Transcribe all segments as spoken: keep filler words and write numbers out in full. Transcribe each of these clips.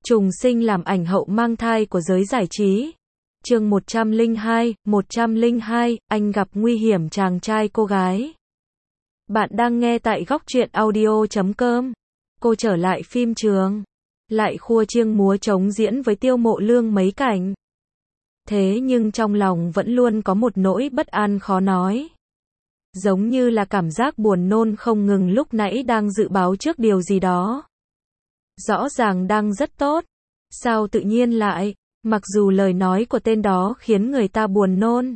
Trùng sinh làm ảnh hậu mang thai của giới giải trí. Chương một trăm lẻ hai, một trăm lẻ hai, anh gặp nguy hiểm chàng trai cô gái. Bạn đang nghe tại góc truyện audio chấm com. Cô trở lại phim trường, lại khua chiêng múa trống diễn với Tiêu Mộ Lương mấy cảnh. Thế nhưng trong lòng vẫn luôn có một nỗi bất an khó nói. Giống như là cảm giác buồn nôn không ngừng lúc nãy đang dự báo trước điều gì đó. Rõ ràng đang rất tốt. Sao tự nhiên lại, mặc dù lời nói của tên đó khiến người ta buồn nôn.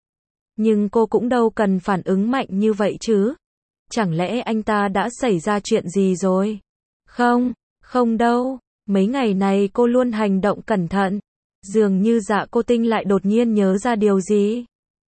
Nhưng cô cũng đâu cần phản ứng mạnh như vậy chứ. Chẳng lẽ anh ta đã xảy ra chuyện gì rồi? Không, không đâu. Mấy ngày này cô luôn hành động cẩn thận. Dường như Dạ Cô Tinh lại đột nhiên nhớ ra điều gì.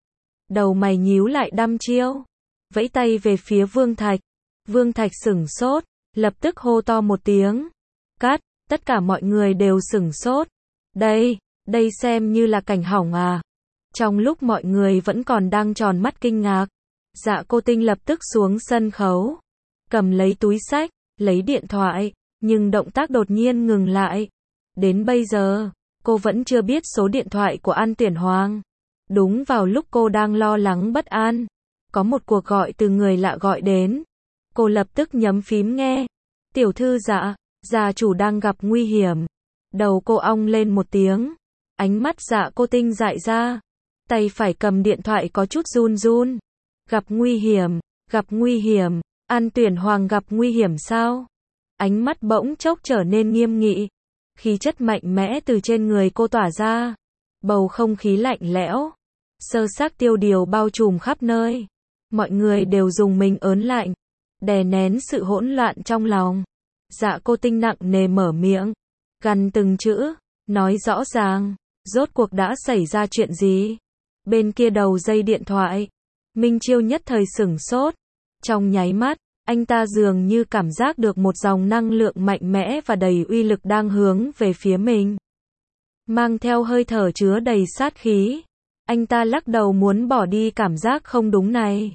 Đầu mày nhíu lại đăm chiêu. Vẫy tay về phía Vương Thạch. Vương Thạch sửng sốt, lập tức hô to một tiếng. Cắt, tất cả mọi người đều sửng sốt. Đây, đây xem như là cảnh hỏng à. Trong lúc mọi người vẫn còn đang tròn mắt kinh ngạc, Dạ Cô Tinh lập tức xuống sân khấu. Cầm lấy túi xách, lấy điện thoại, nhưng động tác đột nhiên ngừng lại. Đến bây giờ, cô vẫn chưa biết số điện thoại của An Tuyển Hoàng. Đúng vào lúc cô đang lo lắng bất an, có một cuộc gọi từ người lạ gọi đến. Cô lập tức nhấm phím nghe. Tiểu thư Dạ, gia chủ đang gặp nguy hiểm. Đầu cô ong lên một tiếng. Ánh mắt Dạ Cô Tinh dại ra. Tay phải cầm điện thoại có chút run run. Gặp nguy hiểm, gặp nguy hiểm. An Tuyển Hoàng gặp nguy hiểm sao? Ánh mắt bỗng chốc trở nên nghiêm nghị. Khí chất mạnh mẽ từ trên người cô tỏa ra. Bầu không khí lạnh lẽo, sơ xác tiêu điều bao trùm khắp nơi. Mọi người đều dùng mình ớn lạnh, đè nén sự hỗn loạn trong lòng. Dạ Cô Tinh nặng nề mở miệng, gằn từng chữ, nói rõ ràng, rốt cuộc đã xảy ra chuyện gì? Bên kia đầu dây điện thoại, Minh Chiêu nhất thời sửng sốt. Trong nháy mắt, anh ta dường như cảm giác được một dòng năng lượng mạnh mẽ và đầy uy lực đang hướng về phía mình. Mang theo hơi thở chứa đầy sát khí. Anh ta lắc đầu muốn bỏ đi cảm giác không đúng này.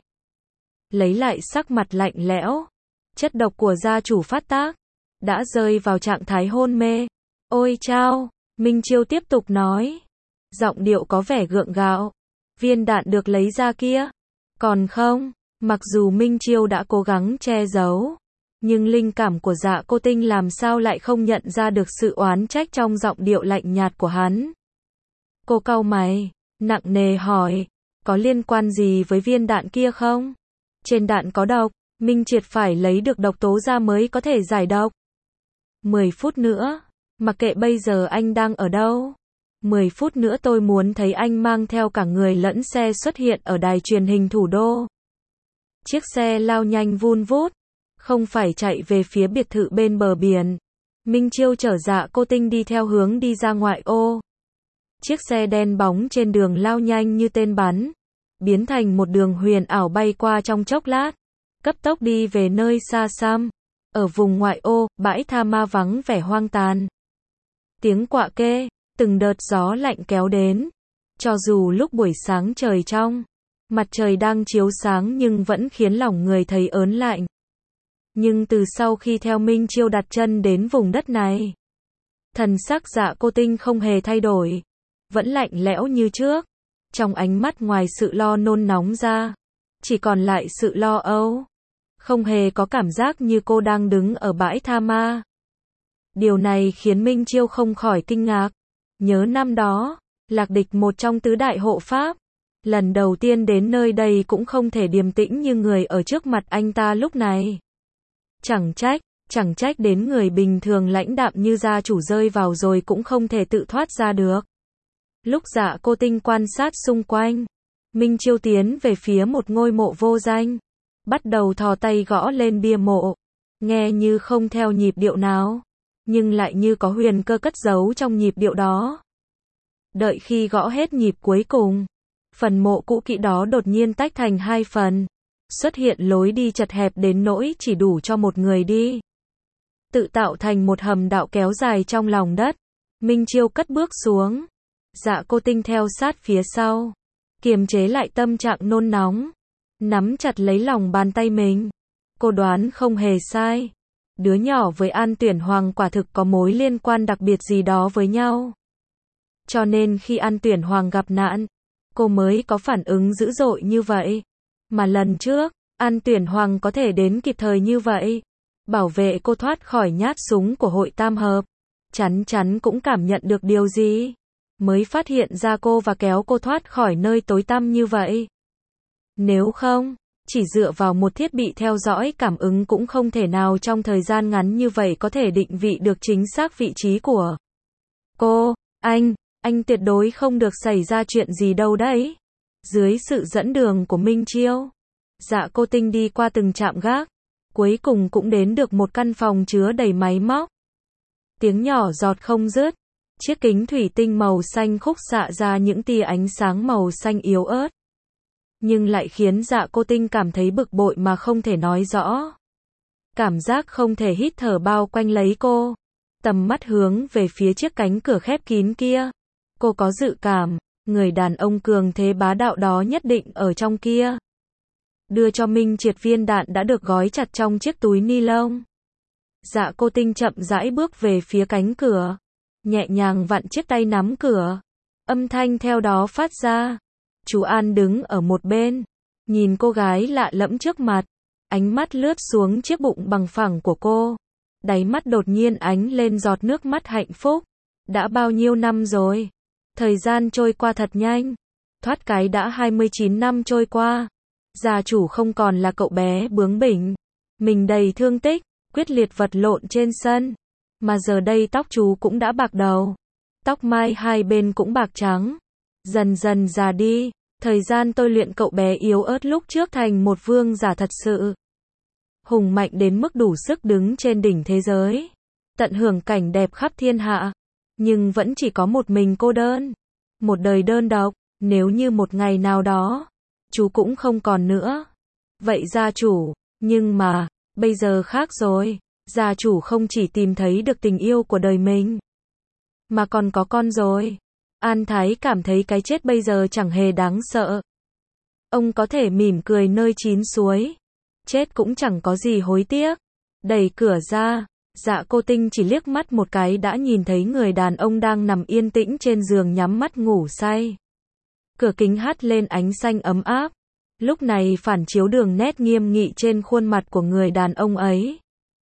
Lấy lại sắc mặt lạnh lẽo. Chất độc của gia chủ phát tác. Đã rơi vào trạng thái hôn mê. Ôi chao, Minh Chiêu tiếp tục nói. Giọng điệu có vẻ gượng gạo. Viên đạn được lấy ra kia. Còn không, mặc dù Minh Chiêu đã cố gắng che giấu. Nhưng linh cảm của Dạ Cô Tinh làm sao lại không nhận ra được sự oán trách trong giọng điệu lạnh nhạt của hắn. Cô cau mày, nặng nề hỏi, có liên quan gì với viên đạn kia không? Trên đạn có độc, Minh Triệt phải lấy được độc tố ra mới có thể giải độc. mười phút nữa, mặc kệ bây giờ anh đang ở đâu. mười phút nữa tôi muốn thấy anh mang theo cả người lẫn xe xuất hiện ở đài truyền hình thủ đô. Chiếc xe lao nhanh vun vút, không phải chạy về phía biệt thự bên bờ biển. Minh Chiêu chở Dạ Cô Tinh đi theo hướng đi ra ngoại ô. Chiếc xe đen bóng trên đường lao nhanh như tên bắn, biến thành một đường huyền ảo bay qua trong chốc lát, cấp tốc đi về nơi xa xăm. Ở vùng ngoại ô, bãi tha ma vắng vẻ hoang tàn. Tiếng quạ kê, từng đợt gió lạnh kéo đến. Cho dù lúc buổi sáng trời trong, mặt trời đang chiếu sáng nhưng vẫn khiến lòng người thấy ớn lạnh. Nhưng từ sau khi theo Minh Chiêu đặt chân đến vùng đất này, thần sắc Dạ Cô Tinh không hề thay đổi, vẫn lạnh lẽo như trước. Trong ánh mắt ngoài sự lo nôn nóng ra, chỉ còn lại sự lo âu. Không hề có cảm giác như cô đang đứng ở bãi tha ma. Điều này khiến Minh Chiêu không khỏi kinh ngạc. Nhớ năm đó, Lạc Địch một trong tứ đại hộ pháp, lần đầu tiên đến nơi đây cũng không thể điềm tĩnh như người ở trước mặt anh ta lúc này. Chẳng trách, chẳng trách đến người bình thường lãnh đạm như gia chủ rơi vào rồi cũng không thể tự thoát ra được. Lúc Dạ Cô Tinh quan sát xung quanh, Minh Chiêu tiến về phía một ngôi mộ vô danh, bắt đầu thò tay gõ lên bia mộ, nghe như không theo nhịp điệu nào, nhưng lại như có huyền cơ cất giấu trong nhịp điệu đó. Đợi khi gõ hết nhịp cuối cùng, phần mộ cũ kỹ đó đột nhiên tách thành hai phần, xuất hiện lối đi chật hẹp đến nỗi chỉ đủ cho một người đi. Tự tạo thành một hầm đạo kéo dài trong lòng đất. Minh Chiêu cất bước xuống. Dạ Cô Tinh theo sát phía sau, kiềm chế lại tâm trạng nôn nóng, nắm chặt lấy lòng bàn tay mình. Cô đoán không hề sai. Đứa nhỏ với An Tuyển Hoàng quả thực có mối liên quan đặc biệt gì đó với nhau. Cho nên khi An Tuyển Hoàng gặp nạn, cô mới có phản ứng dữ dội như vậy. Mà lần trước, An Tuyển Hoàng có thể đến kịp thời như vậy, bảo vệ cô thoát khỏi nhát súng của Hội Tam Hợp, chắn chắn cũng cảm nhận được điều gì, mới phát hiện ra cô và kéo cô thoát khỏi nơi tối tăm như vậy. Nếu không, chỉ dựa vào một thiết bị theo dõi cảm ứng cũng không thể nào trong thời gian ngắn như vậy có thể định vị được chính xác vị trí của cô. Anh, anh tuyệt đối không được xảy ra chuyện gì đâu đấy. Dưới sự dẫn đường của Minh Chiêu, Dạ Cô Tinh đi qua từng trạm gác, cuối cùng cũng đến được một căn phòng chứa đầy máy móc. Tiếng nhỏ giọt không dứt, chiếc kính thủy tinh màu xanh khúc xạ ra những tia ánh sáng màu xanh yếu ớt. Nhưng lại khiến Dạ Cô Tinh cảm thấy bực bội mà không thể nói rõ. Cảm giác không thể hít thở bao quanh lấy cô. Tầm mắt hướng về phía chiếc cánh cửa khép kín kia. Cô có dự cảm, người đàn ông cường thế bá đạo đó nhất định ở trong kia. Đưa cho Minh Triệt viên đạn đã được gói chặt trong chiếc túi ni lông. Dạ Cô Tinh chậm rãi bước về phía cánh cửa, nhẹ nhàng vặn chiếc tay nắm cửa. Âm thanh theo đó phát ra. Chú An đứng ở một bên, nhìn cô gái lạ lẫm trước mặt, ánh mắt lướt xuống chiếc bụng bằng phẳng của cô. Đáy mắt đột nhiên ánh lên giọt nước mắt hạnh phúc. Đã bao nhiêu năm rồi? Thời gian trôi qua thật nhanh. Thoát cái đã hai mươi chín năm trôi qua. Gia chủ không còn là cậu bé bướng bỉnh, mình đầy thương tích, quyết liệt vật lộn trên sân. Mà giờ đây tóc chú cũng đã bạc đầu. Tóc mai hai bên cũng bạc trắng. Dần dần già đi. Thời gian tôi luyện cậu bé yếu ớt lúc trước thành một vương giả thật sự. Hùng mạnh đến mức đủ sức đứng trên đỉnh thế giới. Tận hưởng cảnh đẹp khắp thiên hạ. Nhưng vẫn chỉ có một mình cô đơn. Một đời đơn độc. Nếu như một ngày nào đó, chú cũng không còn nữa. Vậy gia chủ, nhưng mà, bây giờ khác rồi. Gia chủ không chỉ tìm thấy được tình yêu của đời mình, mà còn có con rồi. An Thái cảm thấy cái chết bây giờ chẳng hề đáng sợ. Ông có thể mỉm cười nơi chín suối. Chết cũng chẳng có gì hối tiếc. Đẩy cửa ra, Dạ Cô Tinh chỉ liếc mắt một cái đã nhìn thấy người đàn ông đang nằm yên tĩnh trên giường nhắm mắt ngủ say. Cửa kính hắt lên ánh xanh ấm áp. Lúc này phản chiếu đường nét nghiêm nghị trên khuôn mặt của người đàn ông ấy.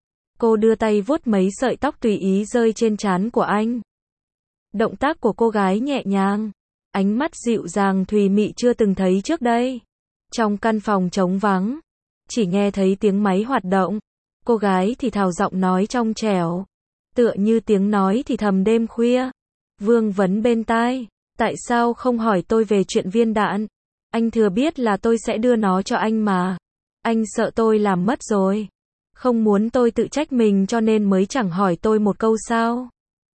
Cô đưa tay vuốt mấy sợi tóc tùy ý rơi trên trán của anh. Động tác của cô gái nhẹ nhàng, ánh mắt dịu dàng thùy mị chưa từng thấy trước đây. Trong căn phòng trống vắng, chỉ nghe thấy tiếng máy hoạt động. Cô gái thì thào giọng nói trong trẻo, tựa như tiếng nói thì thầm đêm khuya. Vương vấn bên tai, tại sao không hỏi tôi về chuyện viên đạn? Anh thừa biết là tôi sẽ đưa nó cho anh mà. Anh sợ tôi làm mất rồi. Không muốn tôi tự trách mình cho nên mới chẳng hỏi tôi một câu sao?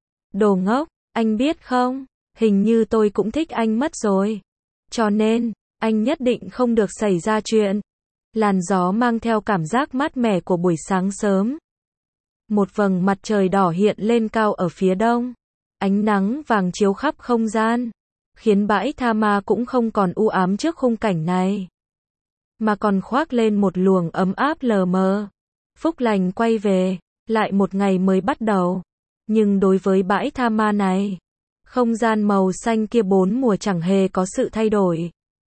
Đồ ngốc, anh biết không? Hình như tôi cũng thích anh mất rồi. Cho nên, anh nhất định không được xảy ra chuyện. Làn gió mang theo cảm giác mát mẻ của buổi sáng sớm. Một vầng mặt trời đỏ hiện lên cao ở phía đông. Ánh nắng vàng chiếu khắp không gian, khiến bãi Tha Ma cũng không còn u ám trước khung cảnh này, mà còn khoác lên một luồng ấm áp lờ mờ. Phúc lành quay về, lại một ngày mới bắt đầu. Nhưng đối với bãi Tha Ma này, không gian màu xanh kia bốn mùa chẳng hề có sự thay đổi.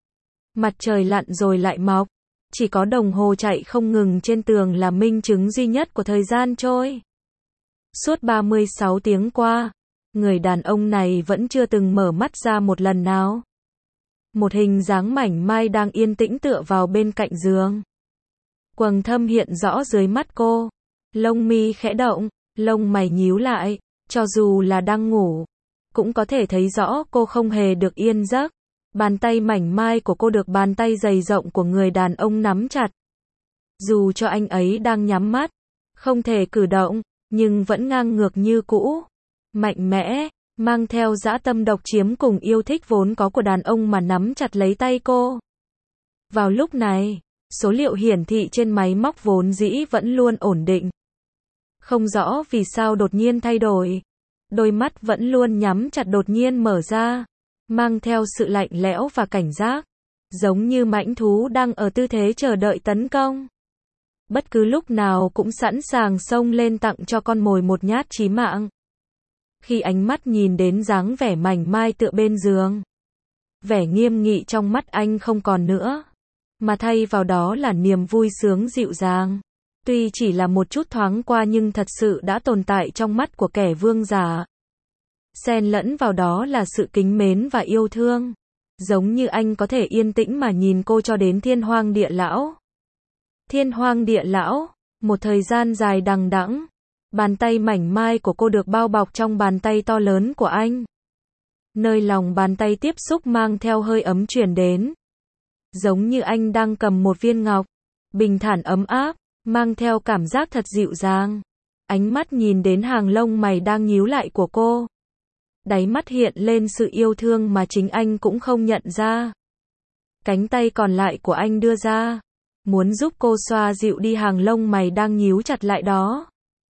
Mặt trời lặn rồi lại mọc, chỉ có đồng hồ chạy không ngừng trên tường là minh chứng duy nhất của thời gian trôi. Suốt ba mươi sáu tiếng qua, người đàn ông này vẫn chưa từng mở mắt ra một lần nào. Một hình dáng mảnh mai đang yên tĩnh tựa vào bên cạnh giường. Quầng thâm hiện rõ dưới mắt cô. Lông mi khẽ động, lông mày nhíu lại, cho dù là đang ngủ, cũng có thể thấy rõ cô không hề được yên giấc. Bàn tay mảnh mai của cô được bàn tay dày rộng của người đàn ông nắm chặt. Dù cho anh ấy đang nhắm mắt, không thể cử động, nhưng vẫn ngang ngược như cũ. Mạnh mẽ, mang theo dã tâm độc chiếm cùng yêu thích vốn có của đàn ông mà nắm chặt lấy tay cô. Vào lúc này, số liệu hiển thị trên máy móc vốn dĩ vẫn luôn ổn định. Không rõ vì sao đột nhiên thay đổi. Đôi mắt vẫn luôn nhắm chặt đột nhiên mở ra, mang theo sự lạnh lẽo và cảnh giác, giống như mãnh thú đang ở tư thế chờ đợi tấn công. bất cứ lúc nào cũng sẵn sàng xông lên tặng cho con mồi một nhát chí mạng. Khi ánh mắt nhìn đến dáng vẻ mảnh mai tựa bên giường, vẻ nghiêm nghị trong mắt anh không còn nữa, mà thay vào đó là niềm vui sướng dịu dàng. Tuy chỉ là một chút thoáng qua nhưng thật sự đã tồn tại trong mắt của kẻ vương giả. Xen lẫn vào đó là sự kính mến và yêu thương. Giống như anh có thể yên tĩnh mà nhìn cô cho đến thiên hoang địa lão. Thiên hoang địa lão, một thời gian dài đằng đẵng, bàn tay mảnh mai của cô được bao bọc trong bàn tay to lớn của anh. Nơi lòng bàn tay tiếp xúc mang theo hơi ấm truyền đến. Giống như anh đang cầm một viên ngọc, bình thản ấm áp, mang theo cảm giác thật dịu dàng. Ánh mắt nhìn đến hàng lông mày đang nhíu lại của cô. Đáy mắt hiện lên sự yêu thương mà chính anh cũng không nhận ra. Cánh tay còn lại của anh đưa ra, muốn giúp cô xoa dịu đi hàng lông mày đang nhíu chặt lại đó.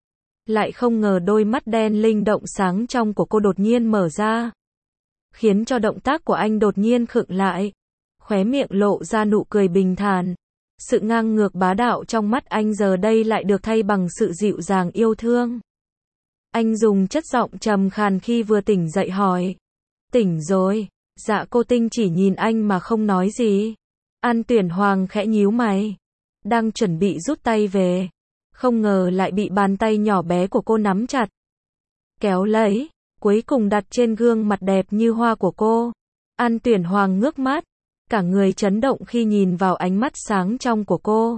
Lại không ngờ đôi mắt đen linh động sáng trong của cô đột nhiên mở ra, khiến cho động tác của anh đột nhiên khựng lại. Khóe miệng lộ ra nụ cười bình thản. Sự ngang ngược bá đạo trong mắt anh giờ đây lại được thay bằng sự dịu dàng yêu thương. Anh dùng chất giọng trầm khàn khi vừa tỉnh dậy hỏi. Tỉnh rồi. Dạ cô Tinh chỉ nhìn anh mà không nói gì. An Tuyển Hoàng khẽ nhíu mày, đang chuẩn bị rút tay về, không ngờ lại bị bàn tay nhỏ bé của cô nắm chặt, kéo lấy, cuối cùng đặt trên gương mặt đẹp như hoa của cô. An Tuyển Hoàng ngước mắt, cả người chấn động khi nhìn vào ánh mắt sáng trong của cô.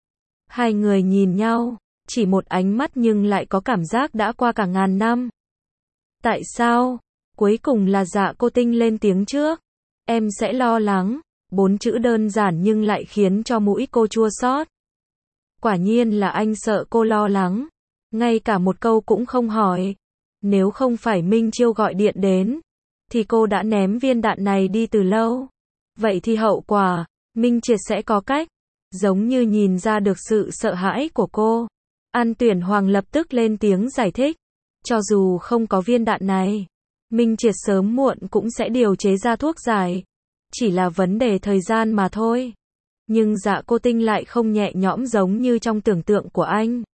Hai người nhìn nhau, chỉ một ánh mắt nhưng lại có cảm giác đã qua cả ngàn năm. Tại sao? Cuối cùng là Dạ cô Tinh lên tiếng trước. Em sẽ lo lắng. Bốn chữ đơn giản nhưng lại khiến cho mũi cô chua xót. Quả nhiên là anh sợ cô lo lắng. Ngay cả một câu cũng không hỏi. Nếu không phải Minh Chiêu gọi điện đến, thì cô đã ném viên đạn này đi từ lâu. Vậy thì hậu quả, Minh Triệt sẽ có cách. Giống như nhìn ra được sự sợ hãi của cô, An Tuyển Hoàng lập tức lên tiếng giải thích. Cho dù không có viên đạn này, Minh Triệt sớm muộn cũng sẽ điều chế ra thuốc giải. Chỉ là vấn đề thời gian mà thôi. Nhưng Dạ cô Tinh lại không nhẹ nhõm giống như trong tưởng tượng của anh.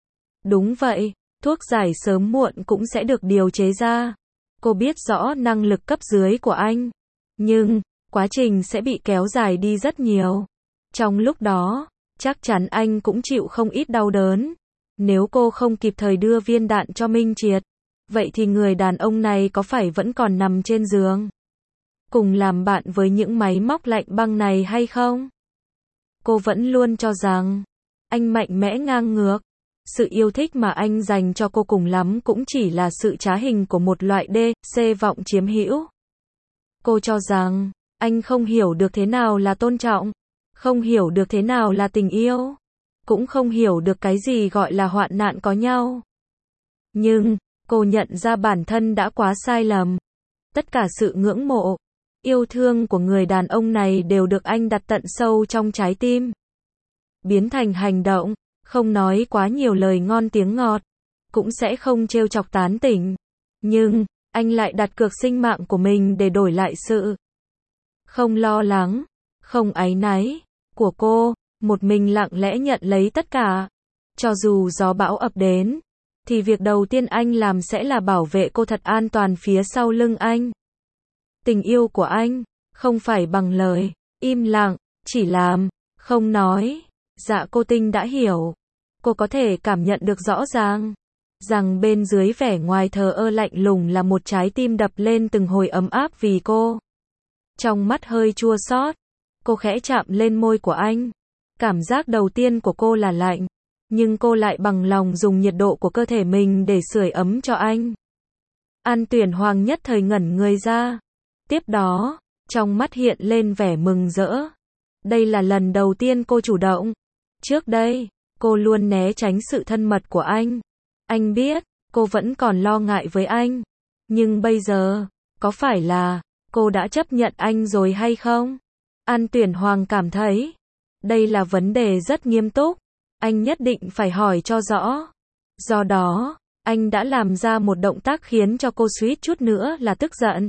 Đúng vậy, thuốc giải sớm muộn cũng sẽ được điều chế ra. Cô biết rõ năng lực cấp dưới của anh. Nhưng, quá trình sẽ bị kéo dài đi rất nhiều. Trong lúc đó, chắc chắn anh cũng chịu không ít đau đớn. Nếu cô không kịp thời đưa viên đạn cho Minh Triệt, vậy thì người đàn ông này có phải vẫn còn nằm trên giường, cùng làm bạn với những máy móc lạnh băng này hay không? Cô vẫn luôn cho rằng, anh mạnh mẽ ngang ngược. Sự yêu thích mà anh dành cho cô cùng lắm cũng chỉ là sự trá hình của một loại đê xê vọng chiếm hữu. Cô cho rằng, anh không hiểu được thế nào là tôn trọng, không hiểu được thế nào là tình yêu, cũng không hiểu được cái gì gọi là hoạn nạn có nhau. Nhưng, cô nhận ra bản thân đã quá sai lầm. Tất cả sự ngưỡng mộ, yêu thương của người đàn ông này đều được anh đặt tận sâu trong trái tim. Biến thành hành động, không nói quá nhiều lời ngon tiếng ngọt, cũng sẽ không trêu chọc tán tỉnh. Nhưng, anh lại đặt cược sinh mạng của mình để đổi lại sự không lo lắng, không áy náy của cô, một mình lặng lẽ nhận lấy tất cả. Cho dù gió bão ập đến, thì việc đầu tiên anh làm sẽ là bảo vệ cô thật an toàn phía sau lưng anh. Tình yêu của anh, không phải bằng lời, im lặng, chỉ làm, không nói. Dạ cô Tinh đã hiểu. Cô có thể cảm nhận được rõ ràng, rằng bên dưới vẻ ngoài thờ ơ lạnh lùng là một trái tim đập lên từng hồi ấm áp vì cô. Trong mắt hơi chua xót, cô khẽ chạm lên môi của anh. Cảm giác đầu tiên của cô là lạnh, nhưng cô lại bằng lòng dùng nhiệt độ của cơ thể mình để sưởi ấm cho anh. An Tuyển Hoàng nhất thời ngẩn người ra. Tiếp đó, trong mắt hiện lên vẻ mừng rỡ. Đây là lần đầu tiên cô chủ động. Trước đây, cô luôn né tránh sự thân mật của anh. Anh biết, cô vẫn còn lo ngại với anh. Nhưng bây giờ, có phải là, cô đã chấp nhận anh rồi hay không? An Tuyển Hoàng cảm thấy, đây là vấn đề rất nghiêm túc. Anh nhất định phải hỏi cho rõ. Do đó, anh đã làm ra một động tác khiến cho cô suýt chút nữa là tức giận.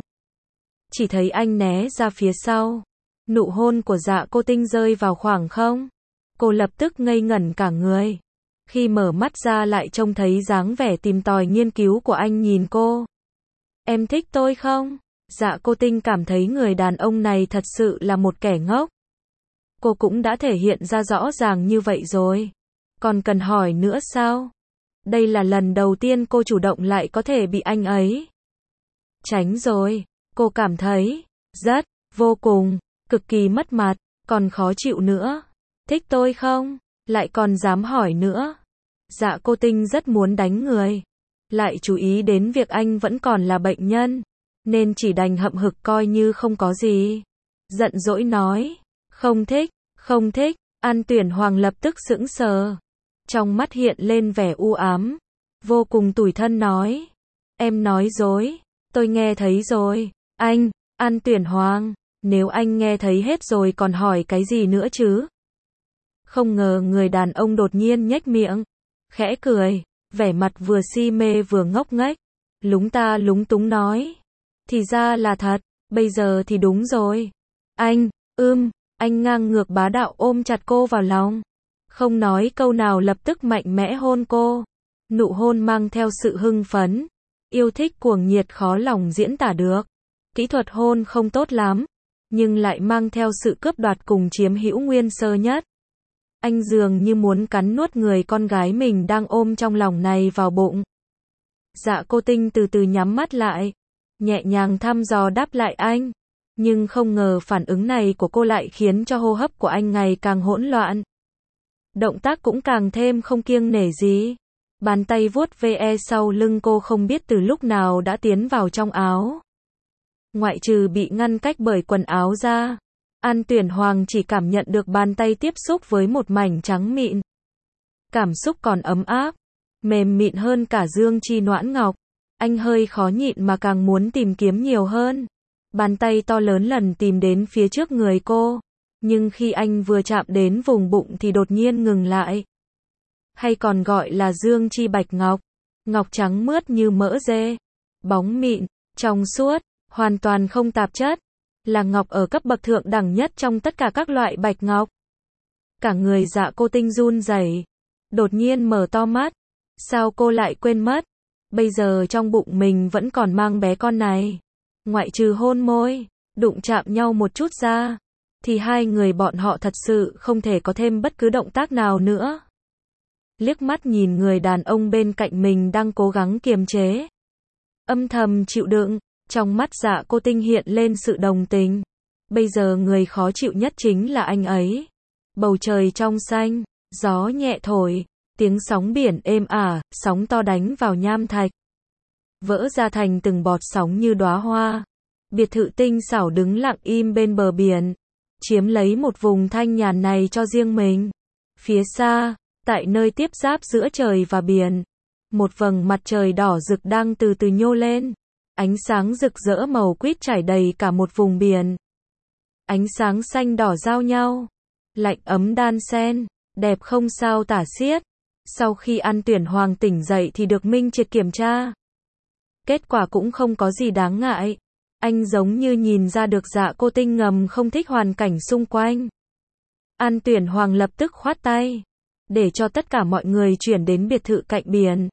Chỉ thấy anh né ra phía sau. Nụ hôn của Dạ cô Tinh rơi vào khoảng không. Cô lập tức ngây ngẩn cả người. Khi mở mắt ra lại trông thấy dáng vẻ tìm tòi nghiên cứu của anh nhìn cô. Em thích tôi không? Dạ cô Tinh cảm thấy người đàn ông này thật sự là một kẻ ngốc. Cô cũng đã thể hiện ra rõ ràng như vậy rồi. Còn cần hỏi nữa sao? Đây là lần đầu tiên cô chủ động lại có thể bị anh ấy tránh rồi. Cô cảm thấy rất, vô cùng, cực kỳ mất mặt, còn khó chịu nữa. Thích tôi không? Lại còn dám hỏi nữa. Dạ cô Tinh rất muốn đánh người. Lại chú ý đến việc anh vẫn còn là bệnh nhân. Nên chỉ đành hậm hực coi như không có gì. Giận dỗi nói. Không thích, không thích. An Tuyển Hoàng lập tức sững sờ. Trong mắt hiện lên vẻ u ám. Vô cùng tủi thân nói. Em nói dối. Tôi nghe thấy rồi. Anh, An Tuyển Hoàng. Nếu anh nghe thấy hết rồi còn hỏi cái gì nữa chứ? Không ngờ người đàn ông đột nhiên nhếch miệng. Khẽ cười. Vẻ mặt vừa si mê vừa ngốc nghếch. Lúng ta lúng túng nói. Thì ra là thật. Bây giờ thì đúng rồi. Anh, ưm, anh ngang ngược bá đạo ôm chặt cô vào lòng. Không nói câu nào lập tức mạnh mẽ hôn cô. Nụ hôn mang theo sự hưng phấn. Yêu thích cuồng nhiệt khó lòng diễn tả được. Kỹ thuật hôn không tốt lắm. Nhưng lại mang theo sự cướp đoạt cùng chiếm hữu nguyên sơ nhất. Anh dường như muốn cắn nuốt người con gái mình đang ôm trong lòng này vào bụng. Dạ cô Tinh từ từ nhắm mắt lại. Nhẹ nhàng thăm dò đáp lại anh. Nhưng không ngờ phản ứng này của cô lại khiến cho hô hấp của anh ngày càng hỗn loạn. Động tác cũng càng thêm không kiêng nể gì. Bàn tay vuốt ve sau lưng cô không biết từ lúc nào đã tiến vào trong áo. Ngoại trừ bị ngăn cách bởi quần áo ra, An Tuyển Hoàng chỉ cảm nhận được bàn tay tiếp xúc với một mảnh trắng mịn. Cảm xúc còn ấm áp, mềm mịn hơn cả dương chi noãn ngọc. Anh hơi khó nhịn mà càng muốn tìm kiếm nhiều hơn. Bàn tay to lớn lần tìm đến phía trước người cô. Nhưng khi anh vừa chạm đến vùng bụng thì đột nhiên ngừng lại. Hay còn gọi là dương chi bạch ngọc. Ngọc trắng mướt như mỡ dê. Bóng mịn, trong suốt, hoàn toàn không tạp chất. Là ngọc ở cấp bậc thượng đẳng nhất trong tất cả các loại bạch ngọc. Cả người Dạ cô Tinh run rẩy. Đột nhiên mở to mắt. Sao cô lại quên mất? Bây giờ trong bụng mình vẫn còn mang bé con này. Ngoại trừ hôn môi, đụng chạm nhau một chút ra. Thì hai người bọn họ thật sự không thể có thêm bất cứ động tác nào nữa. Liếc mắt nhìn người đàn ông bên cạnh mình đang cố gắng kiềm chế. Âm thầm chịu đựng, trong mắt Dạ cô Tinh hiện lên sự đồng tình. Bây giờ người khó chịu nhất chính là anh ấy. Bầu trời trong xanh, gió nhẹ thổi, tiếng sóng biển êm ả, sóng to đánh vào nham thạch. Vỡ ra thành từng bọt sóng như đóa hoa. Biệt thự tinh xảo đứng lặng im bên bờ biển. Chiếm lấy một vùng thanh nhàn này cho riêng mình. Phía xa, tại nơi tiếp giáp giữa trời và biển, một vầng mặt trời đỏ rực đang từ từ nhô lên. Ánh sáng rực rỡ màu quýt trải đầy cả một vùng biển. Ánh sáng xanh đỏ giao nhau. Lạnh ấm đan xen, đẹp không sao tả xiết. Sau khi An Tuyển Hoàng tỉnh dậy thì được minh triệt kiểm tra. Kết quả cũng không có gì đáng ngại. Anh giống như nhìn ra được Dạ cô Tinh ngầm không thích hoàn cảnh xung quanh. An Tuyển Hoàng lập tức khoát tay. Để cho tất cả mọi người chuyển đến biệt thự cạnh biển.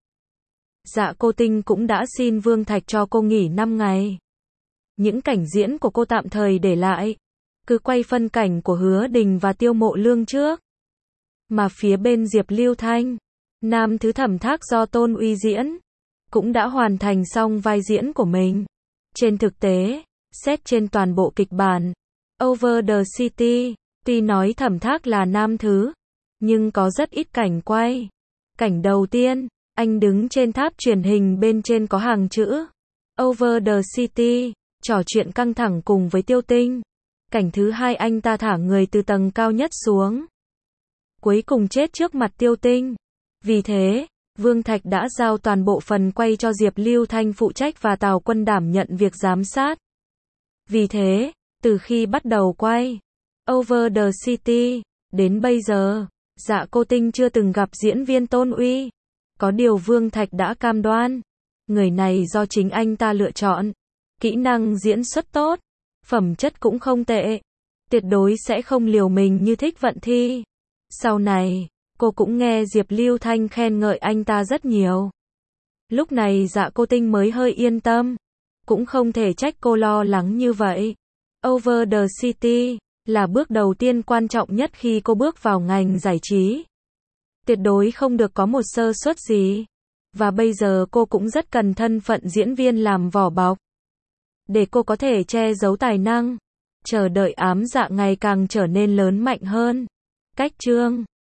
Dạ cô Tinh cũng đã xin Vương Thạch cho cô nghỉ năm ngày. Những cảnh diễn của cô tạm thời để lại. Cứ quay phân cảnh của Hứa Đình và Tiêu Mộ Lương trước. Mà phía bên Diệp Lưu Thanh, nam thứ thẩm thác do Tôn Uy diễn, cũng đã hoàn thành xong vai diễn của mình. Trên thực tế, xét trên toàn bộ kịch bản, Over the City, tuy nói thẩm thác là nam thứ, nhưng có rất ít cảnh quay. Cảnh đầu tiên, anh đứng trên tháp truyền hình bên trên có hàng chữ Over the City, trò chuyện căng thẳng cùng với Tiêu Tinh. Cảnh thứ hai anh ta thả người từ tầng cao nhất xuống. Cuối cùng chết trước mặt Tiêu Tinh. Vì thế, Vương Thạch đã giao toàn bộ phần quay cho Diệp Lưu Thanh phụ trách và Tào Quân đảm nhận việc giám sát. Vì thế, từ khi bắt đầu quay Over the City, đến bây giờ, Dạ cô Tinh chưa từng gặp diễn viên Tôn Uy. Có điều Vương Thạch đã cam đoan, người này do chính anh ta lựa chọn. Kỹ năng diễn xuất tốt, phẩm chất cũng không tệ. Tuyệt đối sẽ không liều mình như Thích Vận Thi. Sau này, cô cũng nghe Diệp Lưu Thanh khen ngợi anh ta rất nhiều. Lúc này Dạ Cô Tinh mới hơi yên tâm. Cũng không thể trách cô lo lắng như vậy. Over the City là bước đầu tiên quan trọng nhất khi cô bước vào ngành giải trí. Tuyệt đối không được có một sơ suất gì. Và bây giờ cô cũng rất cần thân phận diễn viên làm vỏ bọc. Để cô có thể che giấu tài năng. Chờ đợi Ám Dạ ngày càng trở nên lớn mạnh hơn. Cách chương